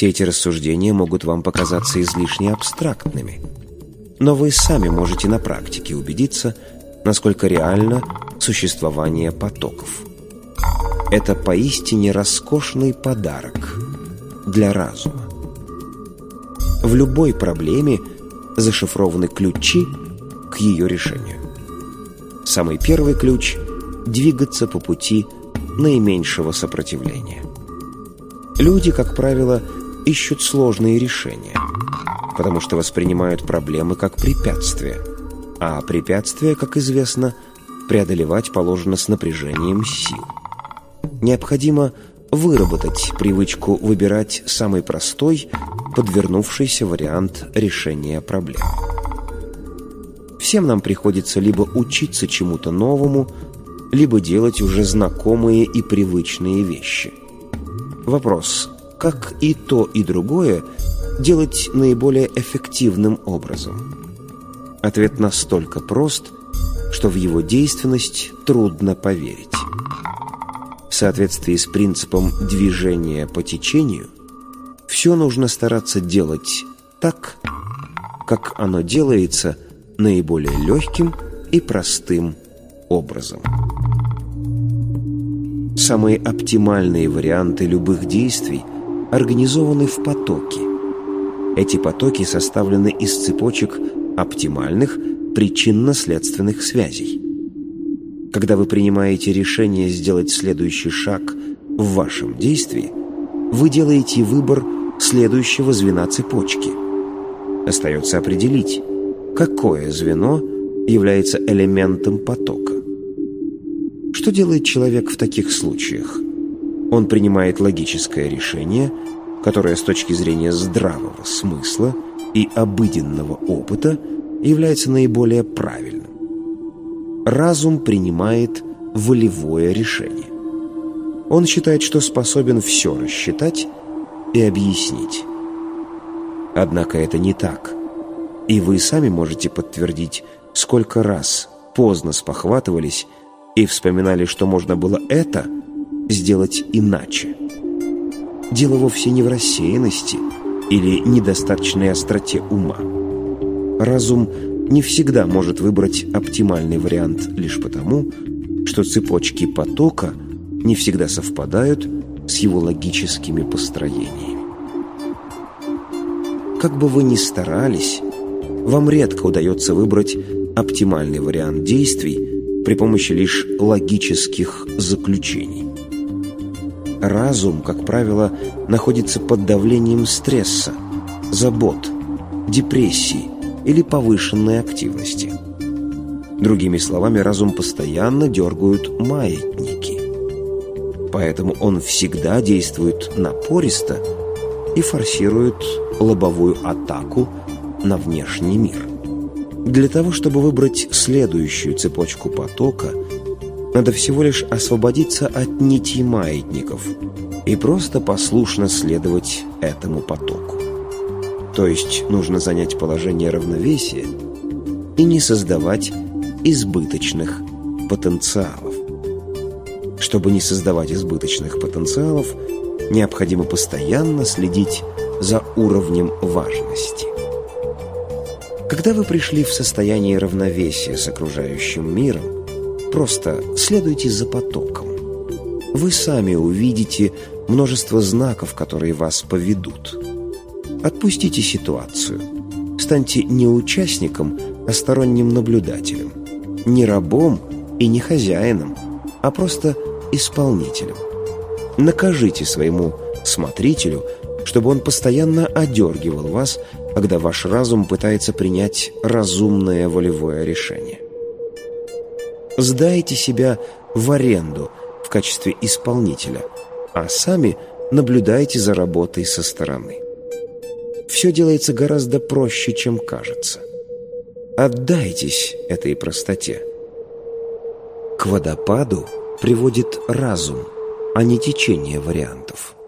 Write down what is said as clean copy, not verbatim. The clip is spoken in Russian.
Все эти рассуждения могут вам показаться излишне абстрактными, но вы сами можете на практике убедиться, насколько реально существование потоков. Это поистине роскошный подарок для разума. В любой проблеме зашифрованы ключи к ее решению. Самый первый ключ – двигаться по пути наименьшего сопротивления. Люди, как правило, ищут сложные решения, потому что воспринимают проблемы как препятствия, а препятствия, как известно, преодолевать положено с напряжением сил. Необходимо выработать привычку выбирать самый простой, подвернувшийся вариант решения проблем. Всем нам приходится либо учиться чему-то новому, либо делать уже знакомые и привычные вещи. Вопрос, как и то, и другое делать наиболее эффективным образом? Ответ настолько прост, что в его действенность трудно поверить. В соответствии с принципом движения по течению, все нужно стараться делать так, как оно делается наиболее легким и простым образом. Самые оптимальные варианты любых действий организованы в потоки. Эти потоки составлены из цепочек оптимальных причинно-следственных связей. Когда вы принимаете решение сделать следующий шаг в вашем действии, вы делаете выбор следующего звена цепочки. Остается определить, какое звено является элементом потока. Что делает человек в таких случаях? Он принимает логическое решение, которое с точки зрения здравого смысла и обыденного опыта является наиболее правильным. Разум принимает волевое решение. Он считает, что способен все рассчитать и объяснить. Однако это не так. И вы сами можете подтвердить, сколько раз поздно спохватывались и вспоминали, что можно было это сделать иначе. Дело вовсе не в рассеянности или недостаточной остроте ума. Разум не всегда может выбрать оптимальный вариант лишь потому, что цепочки потока не всегда совпадают с его логическими построениями. Как бы вы ни старались, вам редко удается выбрать оптимальный вариант действий при помощи лишь логических заключений. Разум, как правило, находится под давлением стресса, забот, депрессии или повышенной активности. Другими словами, разум постоянно дергают маятники. Поэтому он всегда действует напористо и форсирует лобовую атаку на внешний мир. Для того, чтобы выбрать следующую цепочку потока, надо всего лишь освободиться от нитей маятников и просто послушно следовать этому потоку. То есть нужно занять положение равновесия и не создавать избыточных потенциалов. Чтобы не создавать избыточных потенциалов, необходимо постоянно следить за уровнем важности. Когда вы пришли в состояние равновесия с окружающим миром, просто следуйте за потоком. Вы сами увидите множество знаков, которые вас поведут. Отпустите ситуацию. Станьте не участником, а сторонним наблюдателем. Не рабом и не хозяином, а просто исполнителем. Накажите своему смотрителю, чтобы он постоянно одергивал вас, когда ваш разум пытается принять разумное волевое решение. Сдайте себя в аренду в качестве исполнителя, а сами наблюдайте за работой со стороны. Все делается гораздо проще, чем кажется. Отдайтесь этой простоте. К водопаду приводит разум, а не течение вариантов.